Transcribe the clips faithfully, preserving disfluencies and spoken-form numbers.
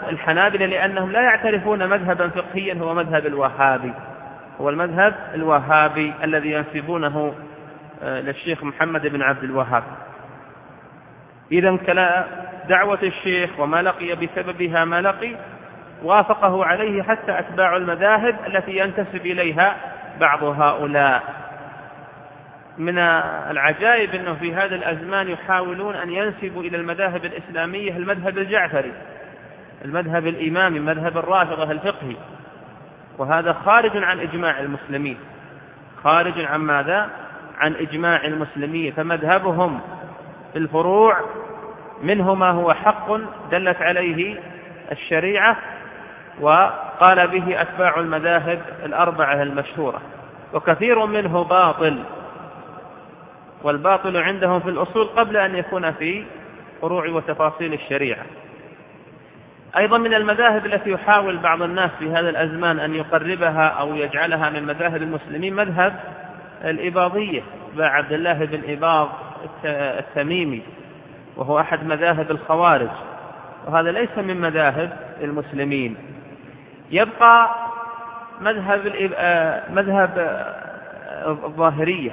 الحنابلة لأنهم لا يعترفون مذهبا فقهيا هو مذهب الوهابي، هو المذهب الوهابي الذي ينسبونه للشيخ محمد بن عبد الوهاب. إذن كلا دعوة الشيخ وما لقي بسببها ما لقي وافقه عليه حتى أتباع المذاهب التي ينتسب إليها بعض هؤلاء. من العجائب أنه في هذا الأزمان يحاولون أن ينسبوا إلى المذاهب الإسلامية المذهب الجعفري، المذهب الإمامي، مذهب الرافضة الفقهي، وهذا خارج عن إجماع المسلمين، خارج عن ماذا؟ عن إجماع المسلمين. فمذهبهم في الفروع منه ما هو حق دلت عليه الشريعة وقال به أتباع المذاهب الأربعة المشهورة، وكثير منه باطل، والباطل عندهم في الأصول قبل أن يكون في فروع وتفاصيل الشريعة. أيضا من المذاهب التي يحاول بعض الناس في هذا الأزمان أن يقربها أو يجعلها من مذاهب المسلمين مذهب الإباضية، عبد الله بن إباض التميمي، وهو أحد مذاهب الخوارج، وهذا ليس من مذاهب المسلمين. يبقى مذهب مذهب الظاهرية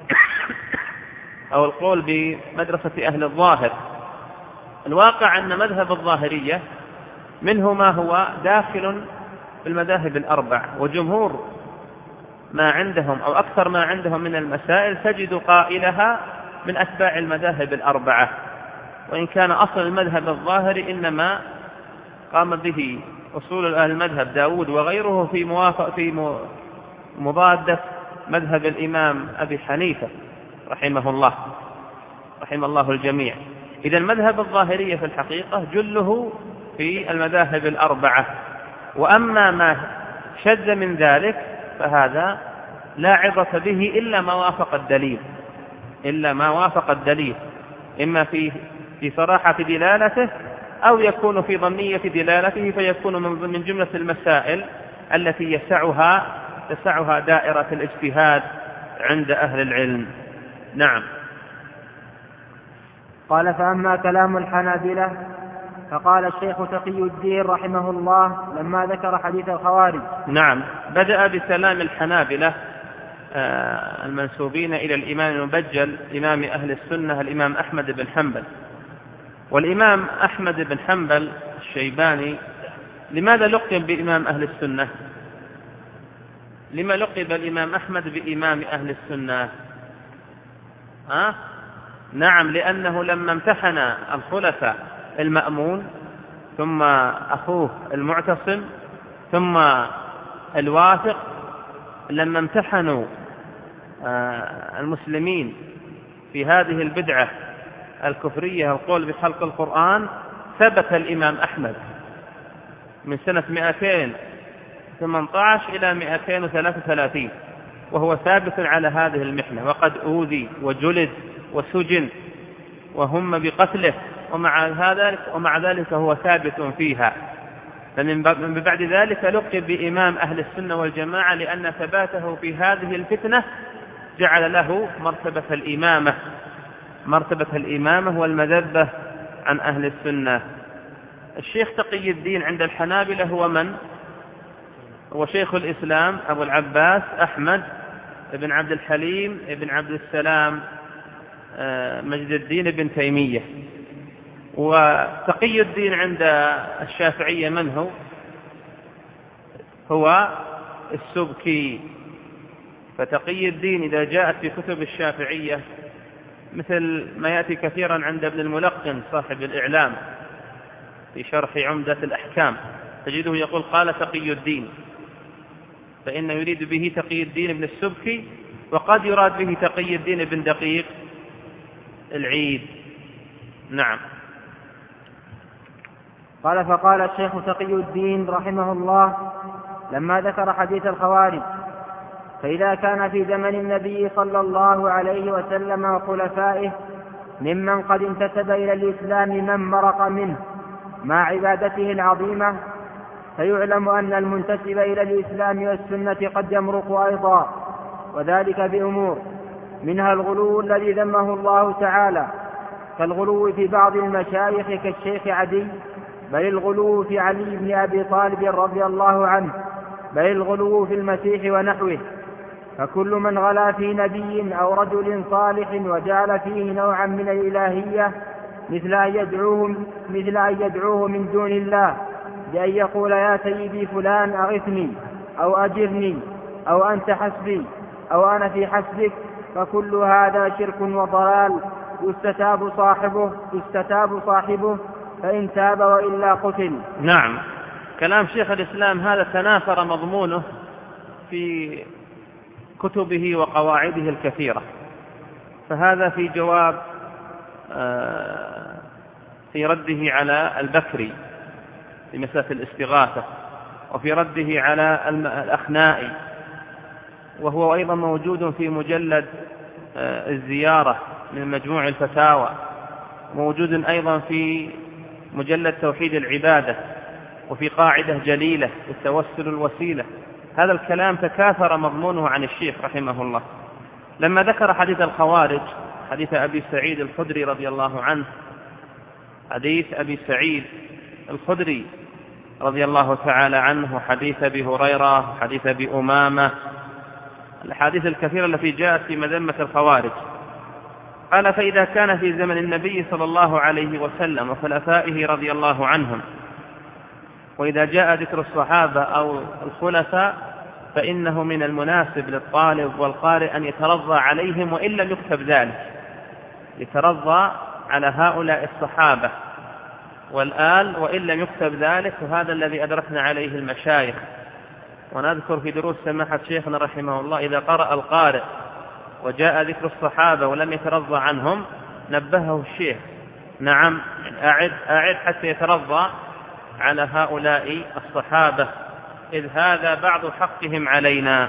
أو القول بمدرسة أهل الظاهر. الواقع أن مذهب الظاهرية منه ما هو داخل في المذاهب الأربع، وجمهور ما عندهم أو أكثر ما عندهم من المسائل تجد قائلها من أتباع المذاهب الأربعة، وإن كان أصل المذهب الظاهري إنما قام به أصول أهل المذهب داود وغيره في موافق في مضادة مذهب الإمام أبي حنيفة رحمه الله، رحم الله الجميع. إذا المذهب الظاهرية في الحقيقة جله في المذاهب الأربعة، وأما ما شذ من ذلك فهذا لا عبرة به إلا ما وافق الدليل، إلا ما وافق الدليل، إما في في صراحة دلالته أو يكون في ضمنية دلالته، فيكون من جملة المسائل التي يسعها تسعها دائرة الاجتهاد عند أهل العلم. نعم. قال: فأما كلام الحنابلة فقال الشيخ تقي الدين رحمه الله لما ذكر حديث الخوارج. نعم، بدأ بسلام الحنابلة المنسوبين إلى الإمام المبجل إمام أهل السنة الإمام أحمد بن حنبل. والإمام أحمد بن حنبل الشيباني لماذا لقب بإمام أهل السنة؟ لما لقب الإمام أحمد بإمام أهل السنة؟ ها؟ نعم، لأنه لما امتحن الخلفاء المأمون ثم أخوه المعتصم ثم الواثق، لما امتحنوا المسلمين في هذه البدعة الكفرية القول بخلق القرآن، ثبت الإمام أحمد من سنة مئتين وثمانية عشر إلى مئتين وثلاثة وثلاثين وهو ثابت على هذه المحنة، وقد أوذي وجلد وسجن وهم بقتله، ومع ذلك ومع ذلك هو ثابت فيها. فمن بعد ذلك لقب بإمام أهل السنة والجماعة، لأن ثباته في هذه الفتنة جعل له مرتبة الإمامة، مرتبة الإمامة والمذبة عن أهل السنة. الشيخ تقي الدين عند الحنابلة هو من؟ هو شيخ الإسلام أبو العباس أحمد بن عبد الحليم بن عبد السلام مجد الدين بن تيمية. وتقي الدين عند الشافعية من هو؟ هو السبكي. فتقي الدين إذا جاءت في كتب الشافعية مثل ما يأتي كثيرا عند ابن الملقن صاحب الإعلام في شرح عمدة الأحكام، تجده يقول قال تقي الدين، فإنه يريد به تقي الدين بن السبكي، وقد يراد به تقي الدين بن دقيق العيد. نعم. قال: فقال الشيخ تقي الدين رحمه الله لما ذكر حديث الخوارج: فإذا كان في زمن النبي صلى الله عليه وسلم وخلفائه ممن قد انتسب إلى الإسلام من مرق منه مع عبادته العظيمة، فيعلم أن المنتسب إلى الإسلام والسنة قد يمرق أيضا، وذلك بأمور، منها الغلو الذي ذمه الله تعالى، كالغلو في بعض المشايخ كالشيخ عدي بل الغلو في علي بن أبي طالب رضي الله عنه، بل الغلو في المسيح ونحوه. فكل من غلا في نبي أو رجل صالح وجعل فيه نوعا من الإلهية مثل أن يدعوه, مثل أن يدعوه من دون الله بأن يقول يا سيدي فلان أغثني أو أجرني أو أنت حسبي أو أنا في حسبك، فكل هذا شرك وضلال يستتاب صاحبه, يستتاب صاحبه فإن تاب وإلا قتل. نعم، كلام شيخ الإسلام هذا تناثر مضمونه في كتبه وقواعده الكثيرة، فهذا في جواب في رده على البكري في مسألة الاستغاثة، وفي رده على الأخنائي، وهو أيضا موجود في مجلد الزيارة من مجموع الفتاوى، موجود أيضا في مجلد توحيد العبادة، وفي قاعدة جليلة التوسل الوسيلة. هذا الكلام تكاثر مضمونه عن الشيخ رحمه الله. لما ذكر حديث الخوارج، حديث أبي سعيد الخدري رضي الله عنه، حديث أبي سعيد الخدري رضي الله تعالى عنه، حديث أبي هريرة، حديث أبي أمامة، الحديث الكثيرة التي جاءت في مذمة الخوارج، قال فإذا كان في زمن النبي صلى الله عليه وسلم وخلفائه رضي الله عنهم، وإذا جاء ذكر الصحابة أو الخلفاء، فإنه من المناسب للطالب والقارئ أن يترضى عليهم وإن لم يكتب ذلك، يترضى على هؤلاء الصحابة والآل وإن لم يكتب ذلك، وهذا الذي أدركنا عليه المشايخ. ونذكر في دروس سماحة شيخنا رحمه الله إذا قرأ القارئ وجاء ذكر الصحابة ولم يترضى عنهم نبهه الشيخ، نعم أعد أعد حتى يترضى على هؤلاء الصحابة، إذ هذا بعض حقهم علينا.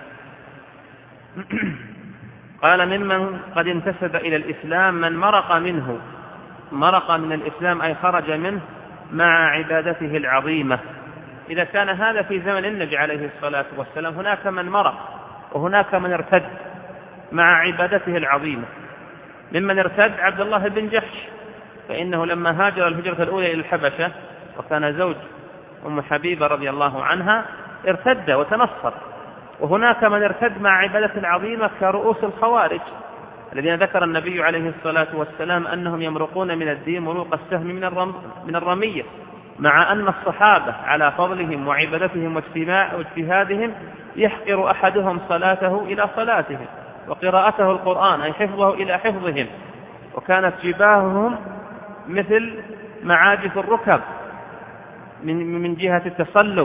قال ممن قد انتسب إلى الإسلام من مرق منه، مرق من الإسلام أي خرج منه مع عبادته العظيمة. إذا كان هذا في زمن النبي عليه الصلاة والسلام، هناك من مرق وهناك من ارتد مع عبادته العظيمة. ممن ارتد عبد الله بن جحش، فإنه لما هاجر الهجرة الأولى إلى الحبشة وكان زوج أم حبيبة رضي الله عنها ارتد وتنصر. وهناك من ارتد مع عبادة العظيمة كرؤوس الخوارج الذين ذكر النبي عليه الصلاة والسلام أنهم يمرقون من الدين مروق السهم من الرم من الرمية، مع أن الصحابة على فضلهم وعبادتهم واجتهادهم يحقر أحدهم صلاته إلى صلاتهم وقراءته القرآن أي حفظه إلى حفظهم، وكانت جباههم مثل معاجف الركب من من جهة التصلب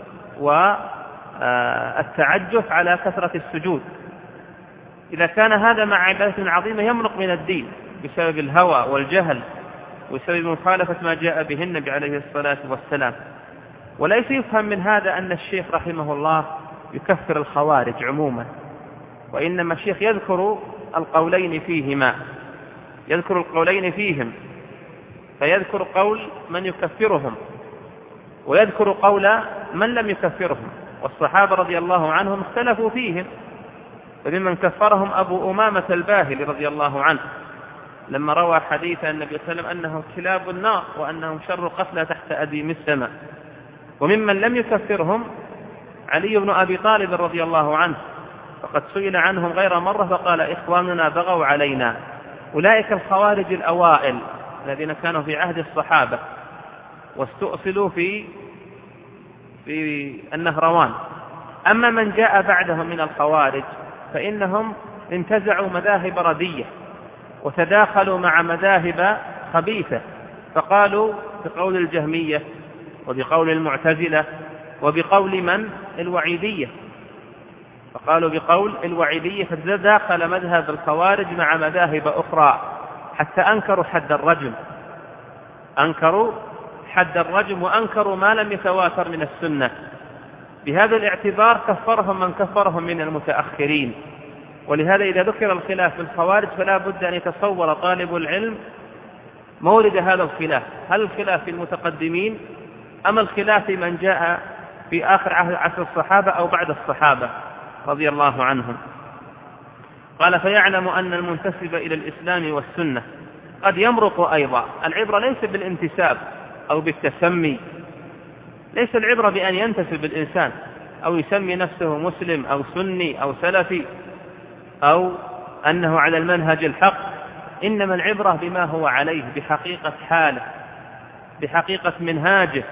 والتعجف على كثرة السجود. إذا كان هذا مع عبادة عظيمة يمرق من الدين بسبب الهوى والجهل وبسبب مخالفة ما جاء به النبي عليه الصلاة والسلام. وليس يفهم من هذا أن الشيخ رحمه الله يكفر الخوارج عموما، وإنما الشيخ يذكر القولين فيهما، يذكر القولين فيهم، فيذكر قول من يكفرهم ويذكر قول من لم يكفرهم. والصحابة رضي الله عنهم اختلفوا فيهم، وممن كفرهم أبو أمامة الباهلي رضي الله عنه لما روى حديث النبي صلى الله عليه وسلم أنهم كلاب النار وأنهم شر قتلى تحت أديم السماء. وممن لم يكفرهم علي بن أبي طالب رضي الله عنه، فقد سئل عنهم غير مرة فقال إخواننا بغوا علينا. أولئك الخوارج الأوائل الذين كانوا في عهد الصحابة واستؤصلوا في في النهروان. أما من جاء بعدهم من الخوارج فإنهم انتزعوا مذاهب ردية وتداخلوا مع مذاهب خبيثة، فقالوا بقول الجهمية وبقول المعتزلة وبقول من الوعيدية، فقالوا بقول الوعيدية، فتداخل مذهب الخوارج مع مذاهب أخرى حتى أنكروا حد الرجم، أنكروا حد الرجم وأنكروا ما لم يتواتر من السنة. بهذا الاعتبار كفرهم من كفرهم من المتأخرين. ولهذا إذا ذكر الخلاف في الخوارج فلا بد أن يتصور طالب العلم مورد هذا الخلاف، هل الخلاف في المتقدمين أم الخلاف في من جاء في آخر عصر الصحابة أو بعد الصحابة رضي الله عنهم. قال فيعلم أن المنتسب إلى الإسلام والسنة قد يمرق أيضا. العبرة ليس بالانتساب أو بالتسمي. ليس العبرة بأن ينتسب الإنسان أو يسمي نفسه مسلم أو سني أو سلفي أو أنه على المنهج الحق، إنما العبرة بما هو عليه، بحقيقة حاله، بحقيقة منهاجه،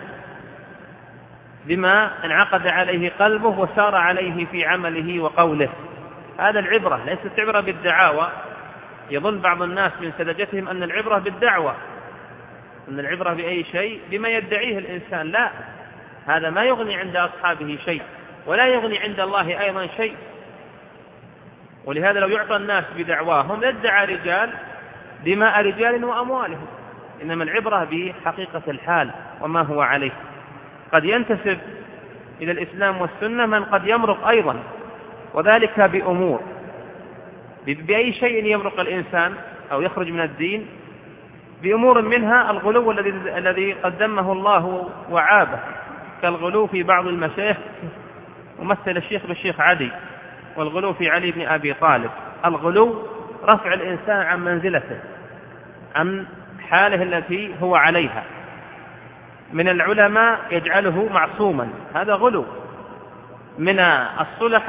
بما انعقد عليه قلبه وسار عليه في عمله وقوله. هذا العبرة، ليست عبرة بالدعاوى. يظن بعض الناس من سذجتهم أن العبرة بالدعوة، أن العبرة بأي شيء بما يدعيه الإنسان. لا، هذا ما يغني عند أصحابه شيء، ولا يغني عند الله أيضا شيء. ولهذا لو يعطى الناس بدعواهم لادعى رجال دماء رجال وأموالهم. إنما العبرة بحقيقة الحال وما هو عليه. قد ينتسب إلى الإسلام والسنة من قد يمرق أيضا، وذلك بأمور. بأي شيء يمرق الإنسان أو يخرج من الدين؟ بأمور منها الغلو الذي الذي قدمه الله وعابه، كالغلو في بعض المشايخ، ومثل الشيخ بالشيخ عدي، والغلو في علي بن أبي طالب. الغلو رفع الإنسان عن منزلته، عن حاله التي هو عليها. من العلماء يجعله معصوما، هذا غلو. من الصلح